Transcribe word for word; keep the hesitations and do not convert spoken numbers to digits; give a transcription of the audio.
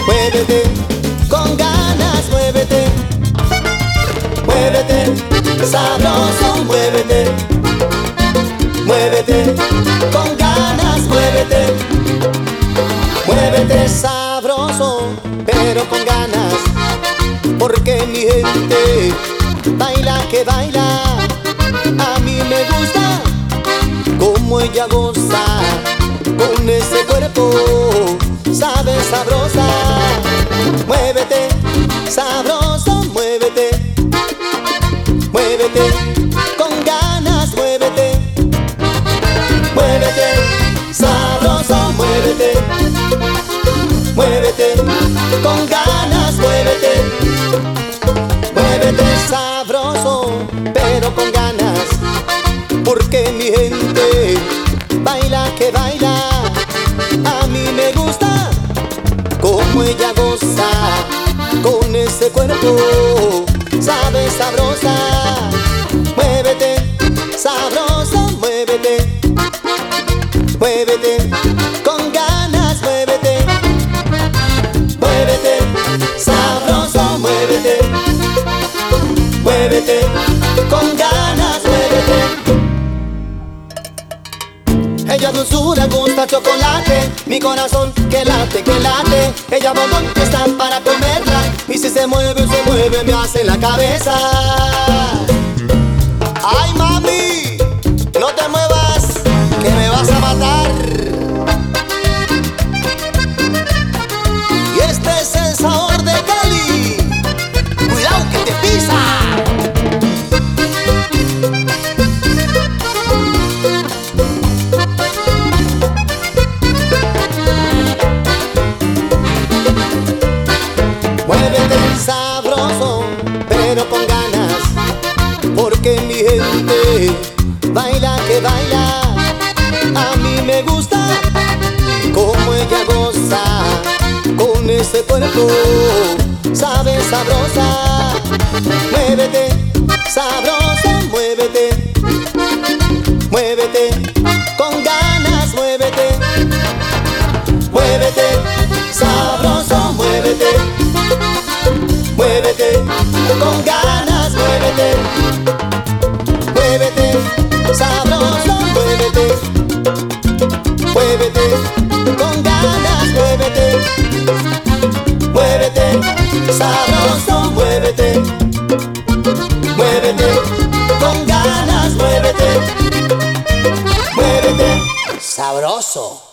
muévete, con ganas, muévete, muévete, sabroso, muévete, muévete, con ganas, muévete, muévete sabroso, pero con ganas, porque mi gente baila que baila, a mí me gusta como ella goza, con ese cuerpo sabe sabrosa. Muévete, sabroso, muévete, muévete, con ganas, muévete, muévete, sabroso, muévete, muévete, con ganas, muévete, muévete sabroso, pero con ganas, porque mi gente baila que baila, a mí me gusta como ella goza, con ese cuerpo sabe sabrosa. Muévete, sabroso, muévete, muévete, con ganas, muévete, muévete, sabroso, muévete, muévete, con ganas, muévete. Ella dulzura gusta chocolate, mi corazón que late, que late. Ella bombón que está para comerla, y si se mueve, se mueve, me hace la cabeza. Ay mami, no te muevas, que me vas a matar. Y este es el sabor de Cali, cuidado que te pisa. Muévete sabroso, pero con ganas, porque mi gente baila que baila, a mí me gusta como ella goza, con ese cuerpo sabe sabrosa. Muévete, sabroso, muévete, muévete, con ganas, muévete, muévete, sabroso, muévete, muévete, con ganas, muévete, muévete, sabroso, muévete, muévete, con ganas, muévete, muévete, sabroso, muévete, muévete, con ganas, muévete, muévete, sabroso.